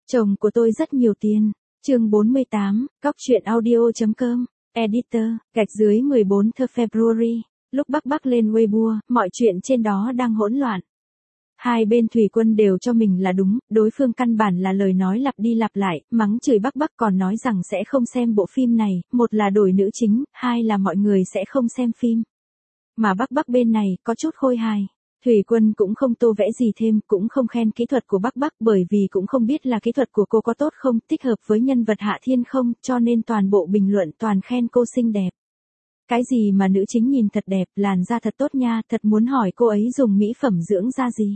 Chồng của tôi rất nhiều tiền. Chương 48, Cóc truyện audio.com, Editor, _ 14 The February. Lúc Bắc lên Weibo, mọi chuyện trên đó đang hỗn loạn. Hai bên Thủy Quân đều cho mình là đúng, đối phương căn bản là lời nói lặp đi lặp lại, mắng chửi Bắc còn nói rằng sẽ không xem bộ phim này, một là đổi nữ chính, hai là mọi người sẽ không xem phim. Mà Bắc bên này có chút khôi hài. Thủy Quân cũng không tô vẽ gì thêm, cũng không khen kỹ thuật của Bắc bởi vì cũng không biết là kỹ thuật của cô có tốt không, thích hợp với nhân vật Hạ Thiên không, cho nên toàn bộ bình luận toàn khen cô xinh đẹp. Cái gì mà nữ chính nhìn thật đẹp, làn da thật tốt nha, thật muốn hỏi cô ấy dùng mỹ phẩm dưỡng da gì.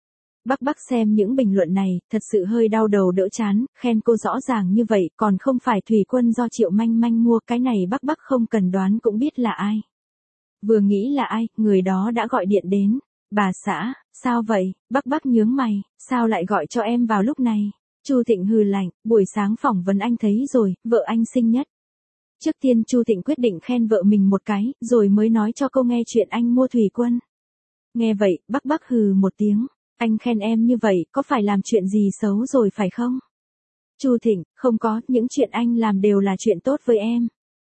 Bắc xem những bình luận này, thật sự hơi đau đầu đỡ chán, khen cô rõ ràng như vậy, còn không phải Thủy Quân do Triệu Manh mua, cái này Bắc không cần đoán cũng biết là ai. Vừa nghĩ là ai, người đó đã gọi điện đến. Bà xã, sao vậy? Bắc nhướng mày, sao lại gọi cho em vào lúc này? Chu Thịnh hừ lạnh, buổi sáng phỏng vấn anh thấy rồi, vợ anh xinh nhất. Trước tiên Chu Thịnh quyết định khen vợ mình một cái, rồi mới nói cho cô nghe chuyện anh mua Thủy Quân. Nghe vậy, Bắc hừ một tiếng, anh khen em như vậy, có phải làm chuyện gì xấu rồi phải không? Chu Thịnh, không có, những chuyện anh làm đều là chuyện tốt với em.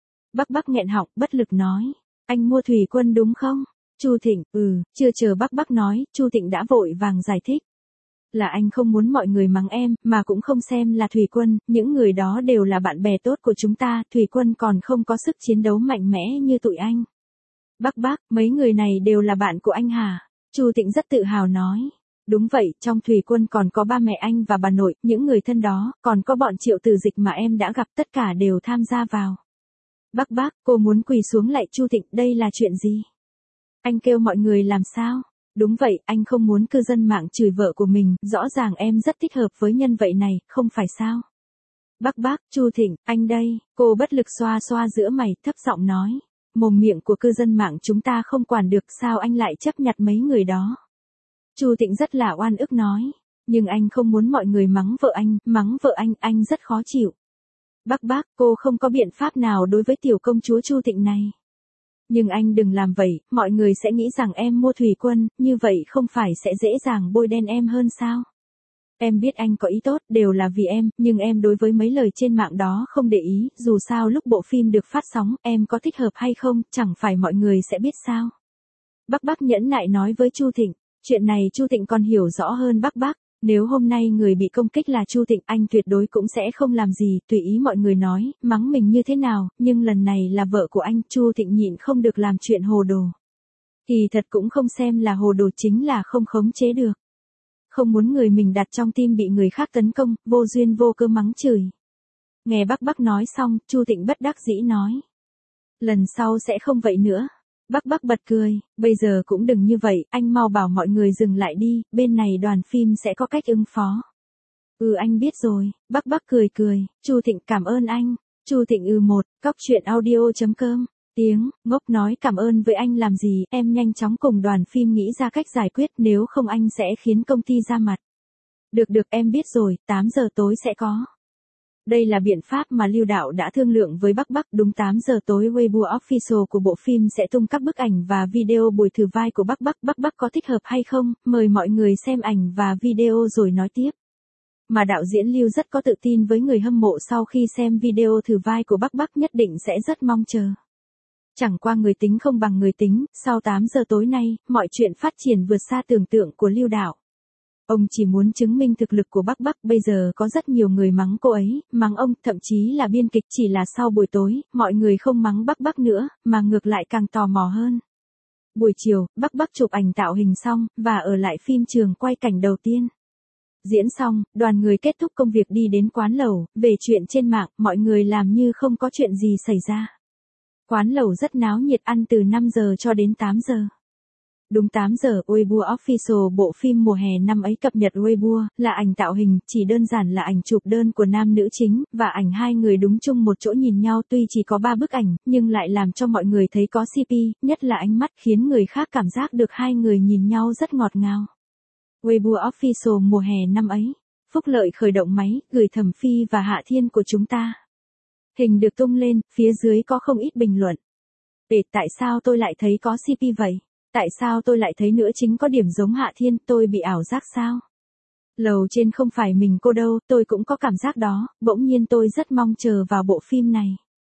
Bắc nghẹn họng, bất lực nói, anh mua Thủy Quân đúng không? Chu Thịnh, chưa chờ Bắc nói, Chu Thịnh đã vội vàng giải thích. Là anh không muốn mọi người mắng em, mà cũng không xem là Thủy Quân, những người đó đều là bạn bè tốt của chúng ta, Thủy Quân còn không có sức chiến đấu mạnh mẽ như tụi anh. Bắc, mấy người này đều là bạn của anh hả? Chu Thịnh rất tự hào nói. Đúng vậy, trong Thủy Quân còn có ba mẹ anh và bà nội, những người thân đó, còn có bọn Triệu Tử Dịch mà em đã gặp tất cả đều tham gia vào. Bắc, cô muốn quỳ xuống lại Chu Thịnh, đây là chuyện gì? Anh kêu mọi người làm sao? Đúng vậy, anh không muốn cư dân mạng chửi vợ của mình, rõ ràng em rất thích hợp với nhân vậy này, không phải sao? Bắc, Chu Thịnh, anh đây, cô bất lực xoa giữa mày, thấp giọng nói. Mồm miệng của cư dân mạng chúng ta không quản được, sao anh lại chấp nhặt mấy người đó? Chu Thịnh rất là oan ức nói. Nhưng anh không muốn mọi người mắng vợ anh rất khó chịu. Bắc, cô không có biện pháp nào đối với tiểu công chúa Chu Thịnh này. Nhưng anh đừng làm vậy, mọi người sẽ nghĩ rằng em mua Thủy Quân, như vậy không phải sẽ dễ dàng bôi đen em hơn sao? Em biết anh có ý tốt, đều là vì em, nhưng em đối với mấy lời trên mạng đó không để ý, dù sao lúc bộ phim được phát sóng, em có thích hợp hay không, chẳng phải mọi người sẽ biết sao? Bắc nhẫn nại nói với Chu Thịnh, chuyện này Chu Thịnh còn hiểu rõ hơn Bắc. Nếu hôm nay người bị công kích là Chu Thịnh, anh tuyệt đối cũng sẽ không làm gì, tùy ý mọi người nói, mắng mình như thế nào, nhưng lần này là vợ của anh, Chu Thịnh nhịn không được làm chuyện hồ đồ. Thì thật cũng không xem là hồ đồ, chính là không khống chế được. Không muốn người mình đặt trong tim bị người khác tấn công, vô duyên vô cớ mắng chửi. Nghe Bắc nói xong, Chu Thịnh bất đắc dĩ nói. Lần sau sẽ không vậy nữa. Bắc bật cười, bây giờ cũng đừng như vậy, anh mau bảo mọi người dừng lại đi, bên này đoàn phim sẽ có cách ứng phó. Anh biết rồi, Bắc cười, Chu Thịnh cảm ơn anh. Chu Thịnh một, Cóc truyện audio.com, ngốc nói cảm ơn với anh làm gì, em nhanh chóng cùng đoàn phim nghĩ ra cách giải quyết, nếu không anh sẽ khiến công ty ra mặt. Được em biết rồi, 8 giờ tối sẽ có. Đây là biện pháp mà Lưu Đạo đã thương lượng với Bắc, đúng 8 giờ tối Weibo Official của bộ phim sẽ tung các bức ảnh và video buổi thử vai của Bắc có thích hợp hay không, mời mọi người xem ảnh và video rồi nói tiếp. Mà đạo diễn Lưu rất có tự tin với người hâm mộ sau khi xem video thử vai của Bắc nhất định sẽ rất mong chờ. Chẳng qua người tính không bằng người tính, sau 8 giờ tối nay, mọi chuyện phát triển vượt xa tưởng tượng của Lưu Đạo. Ông chỉ muốn chứng minh thực lực của Bắc, bây giờ có rất nhiều người mắng cô ấy, mắng ông, thậm chí là biên kịch, chỉ là sau buổi tối, mọi người không mắng Bắc nữa, mà ngược lại càng tò mò hơn. Buổi chiều, Bắc chụp ảnh tạo hình xong, và ở lại phim trường quay cảnh đầu tiên. Diễn xong, đoàn người kết thúc công việc đi đến quán lẩu, về chuyện trên mạng, mọi người làm như không có chuyện gì xảy ra. Quán lẩu rất náo nhiệt, ăn từ 5 giờ cho đến 8 giờ. Đúng 8 giờ, Weibo Official bộ phim mùa hè năm ấy cập nhật Weibo, là ảnh tạo hình, chỉ đơn giản là ảnh chụp đơn của nam nữ chính, và ảnh hai người đúng chung một chỗ nhìn nhau, tuy chỉ có 3 bức ảnh, nhưng lại làm cho mọi người thấy có CP, nhất là ánh mắt khiến người khác cảm giác được hai người nhìn nhau rất ngọt ngào. Weibo Official mùa hè năm ấy, Phúc Lợi khởi động máy, gửi Thẩm Phi và Hạ Thiên của chúng ta. Hình được tung lên, phía dưới có không ít bình luận. Tại sao tôi lại thấy có CP vậy? Tại sao tôi lại thấy nữ chính có điểm giống Hạ Thiên, tôi bị ảo giác sao? Lầu trên không phải mình cô đâu, tôi cũng có cảm giác đó, bỗng nhiên tôi rất mong chờ vào bộ phim này.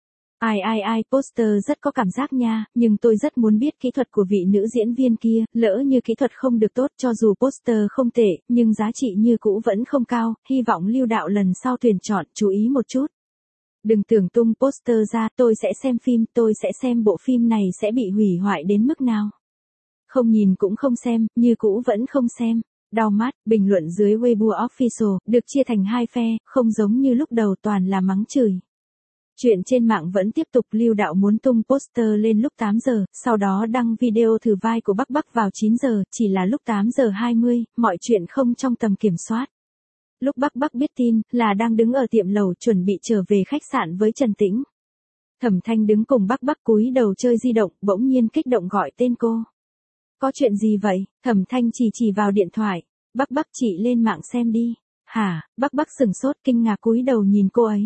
Ai, poster rất có cảm giác nha, nhưng tôi rất muốn biết kỹ thuật của vị nữ diễn viên kia, lỡ như kỹ thuật không được tốt cho dù poster không tệ, nhưng giá trị như cũ vẫn không cao, hy vọng Lưu đạo lần sau tuyển chọn chú ý một chút. Đừng tưởng tung poster ra, tôi sẽ xem phim, tôi sẽ xem bộ phim này sẽ bị hủy hoại đến mức nào. Không nhìn cũng không xem, như cũ vẫn không xem. Đau mắt, bình luận dưới Weibo Official, được chia thành hai phe, không giống như lúc đầu toàn là mắng chửi. Chuyện trên mạng vẫn tiếp tục, Lưu đạo muốn tung poster lên lúc 8 giờ, sau đó đăng video thử vai của Bắc Bắc vào 9 giờ, chỉ là lúc 8 giờ 20, mọi chuyện không trong tầm kiểm soát. Lúc Bắc Bắc biết tin, là đang đứng ở tiệm lẩu chuẩn bị trở về khách sạn với Trần Tĩnh. Thẩm Thanh đứng cùng Bắc Bắc cúi đầu chơi di động, bỗng nhiên kích động gọi tên cô. Có chuyện gì vậy? Thẩm Thanh chỉ vào điện thoại. Bắc Bắc chị lên mạng xem đi. Hả? Bắc Bắc sừng sốt kinh ngạc cúi đầu nhìn cô ấy.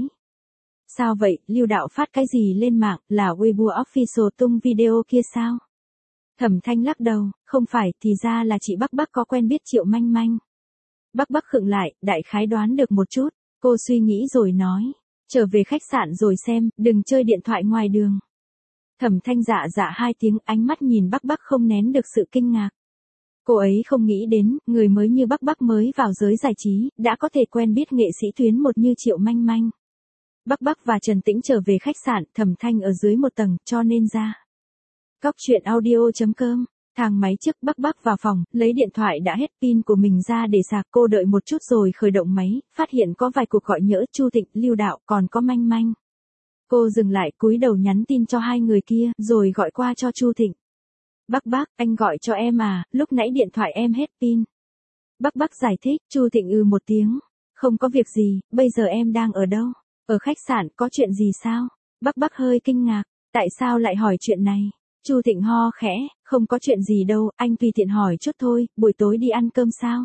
Sao vậy? Lưu đạo phát cái gì lên mạng, là Weibo Official tung video kia sao? Thẩm Thanh lắc đầu, không phải, thì ra là chị Bắc Bắc có quen biết Triệu Manh Manh. Bắc Bắc khựng lại, đại khái đoán được một chút, cô suy nghĩ rồi nói, trở về khách sạn rồi xem, đừng chơi điện thoại ngoài đường. Thẩm Thanh dạ hai tiếng, ánh mắt nhìn Bắc Bắc không nén được sự kinh ngạc. Cô ấy không nghĩ đến, người mới như Bắc Bắc mới vào giới giải trí, đã có thể quen biết nghệ sĩ tuyến một như Triệu Manh Manh. Bắc Bắc và Trần Tĩnh trở về khách sạn, Thẩm Thanh ở dưới một tầng, cho nên ra. Cóc truyện audio.com, thang máy trước Bắc Bắc vào phòng, lấy điện thoại đã hết pin của mình ra để sạc, cô đợi một chút rồi khởi động máy, phát hiện có vài cuộc gọi nhỡ, Chu Thịnh, Lưu đạo, còn có Manh Manh. Cô dừng lại, cúi đầu nhắn tin cho hai người kia, rồi gọi qua cho Chu Thịnh. Bắc Bắc, anh gọi cho em à, lúc nãy điện thoại em hết pin. Bắc Bắc giải thích, Chu Thịnh một tiếng. Không có việc gì, bây giờ em đang ở đâu? Ở khách sạn, có chuyện gì sao? Bắc Bắc hơi kinh ngạc, tại sao lại hỏi chuyện này? Chu Thịnh ho khẽ, không có chuyện gì đâu, anh tùy tiện hỏi chút thôi, buổi tối đi ăn cơm sao?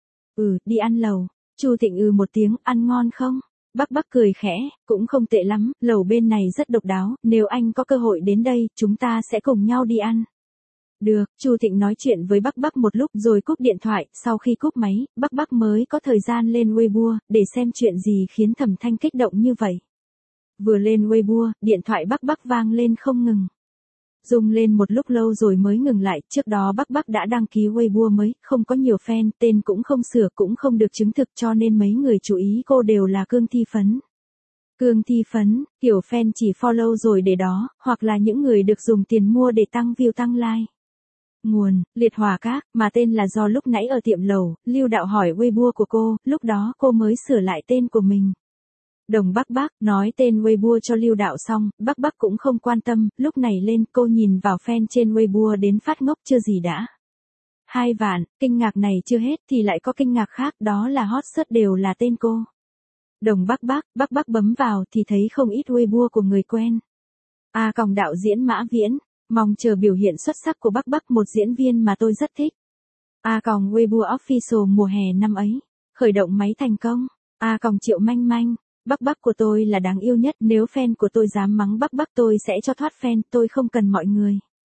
Đi ăn lẩu. Chu Thịnh một tiếng, ăn ngon không? Bắc Bắc cười khẽ, cũng không tệ lắm, lẩu bên này rất độc đáo, nếu anh có cơ hội đến đây, chúng ta sẽ cùng nhau đi ăn. Được, Chu Thịnh nói chuyện với Bắc Bắc một lúc rồi cúp điện thoại, sau khi cúp máy, Bắc Bắc mới có thời gian lên Weibo, để xem chuyện gì khiến Thẩm Thanh kích động như vậy. Vừa lên Weibo, điện thoại Bắc Bắc vang lên không ngừng. Rung lên một lúc lâu rồi mới ngừng lại, trước đó Bắc Bắc đã đăng ký Weibo mới, không có nhiều fan, tên cũng không sửa cũng không được chứng thực cho nên mấy người chú ý cô đều là Cương Thi Phấn. Cương Thi Phấn, kiểu fan chỉ follow rồi để đó, hoặc là những người được dùng tiền mua để tăng view tăng like. Nguồn, Liệt Hỏa Các, mà tên là do lúc nãy ở tiệm lẩu, Lưu đạo hỏi Weibo của cô, lúc đó cô mới sửa lại tên của mình. Đồng Bắc Bắc, nói tên Weibo cho Lưu đạo xong, Bắc Bắc cũng không quan tâm, lúc này lên cô nhìn vào fan trên Weibo đến phát ngốc chưa gì đã. 2 vạn, kinh ngạc này chưa hết thì lại có kinh ngạc khác, đó là hot search đều là tên cô. Đồng Bắc Bắc bấm vào thì thấy không ít Weibo của người quen. Đạo diễn Mã Viễn, mong chờ biểu hiện xuất sắc của Bắc Bắc, một diễn viên mà tôi rất thích. Weibo Official mùa hè năm ấy, khởi động máy thành công. Triệu Manh Manh, Bắc Bắc của tôi là đáng yêu nhất, nếu fan của tôi dám mắng Bắc Bắc tôi sẽ cho thoát fan, tôi không cần mọi người.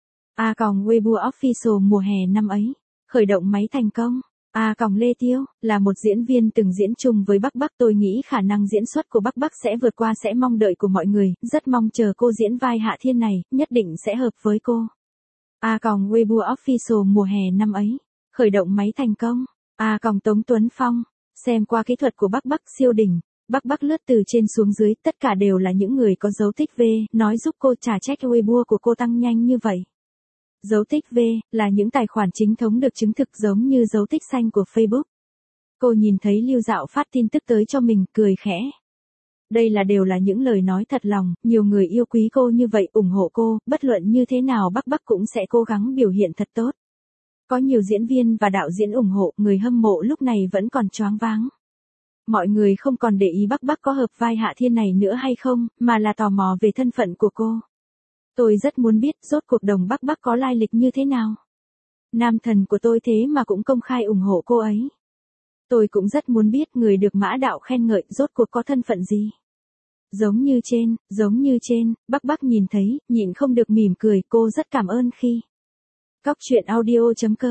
Weibo Official mùa hè năm ấy, khởi động máy thành công. Lê Tiêu, là một diễn viên từng diễn chung với Bắc Bắc, tôi nghĩ khả năng diễn xuất của Bắc Bắc sẽ vượt qua sẽ mong đợi của mọi người, rất mong chờ cô diễn vai Hạ Thiên này, nhất định sẽ hợp với cô. Weibo Official mùa hè năm ấy, khởi động máy thành công. Tống Tuấn Phong, xem qua kỹ thuật của Bắc Bắc siêu đỉnh. Bắc Bắc lướt từ trên xuống dưới, tất cả đều là những người có dấu tích V, nói giúp cô trả trách Weibo của cô tăng nhanh như vậy. Dấu tích V, là những tài khoản chính thống được chứng thực giống như dấu tích xanh của Facebook. Cô nhìn thấy Lưu Dạo phát tin tức tới cho mình, cười khẽ. Đây đều là những lời nói thật lòng, nhiều người yêu quý cô như vậy, ủng hộ cô, bất luận như thế nào Bắc Bắc cũng sẽ cố gắng biểu hiện thật tốt. Có nhiều diễn viên và đạo diễn ủng hộ, người hâm mộ lúc này vẫn còn choáng váng. Mọi người không còn để ý Bắc Bắc có hợp vai Hạ Thiên này nữa hay không, mà là tò mò về thân phận của cô. Tôi rất muốn biết, rốt cuộc Đồng Bắc Bắc có lai lịch như thế nào. Nam thần của tôi thế mà cũng công khai ủng hộ cô ấy. Tôi cũng rất muốn biết người được Mã đạo khen ngợi, rốt cuộc có thân phận gì. Giống như trên, Bắc Bắc nhìn thấy, nhịn không được mỉm cười, cô rất cảm ơn khi. Cóc truyện audio.com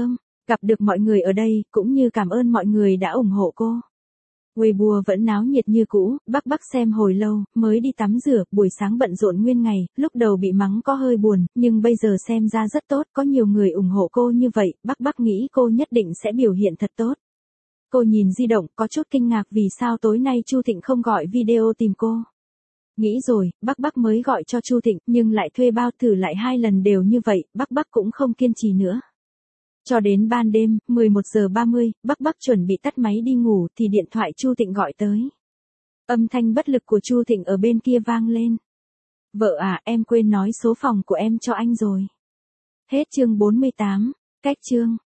Gặp được mọi người ở đây, cũng như cảm ơn mọi người đã ủng hộ cô. Weibo vẫn náo nhiệt như cũ, Bắc xem hồi lâu, mới đi tắm rửa, buổi sáng bận rộn nguyên ngày, lúc đầu bị mắng có hơi buồn, nhưng bây giờ xem ra rất tốt, có nhiều người ủng hộ cô như vậy, Bắc nghĩ cô nhất định sẽ biểu hiện thật tốt. Cô nhìn di động, có chút kinh ngạc vì sao tối nay Chu Thịnh không gọi video tìm cô. Nghĩ rồi, Bắc mới gọi cho Chu Thịnh, nhưng lại thuê bao thử lại 2 lần đều như vậy, Bắc cũng không kiên trì nữa. Cho đến ban đêm, 11 giờ 30, Bắc chuẩn bị tắt máy đi ngủ thì điện thoại Chu Thịnh gọi tới. Âm thanh bất lực của Chu Thịnh ở bên kia vang lên. Vợ à, em quên nói số phòng của em cho anh rồi. Hết chương 48, cách chương.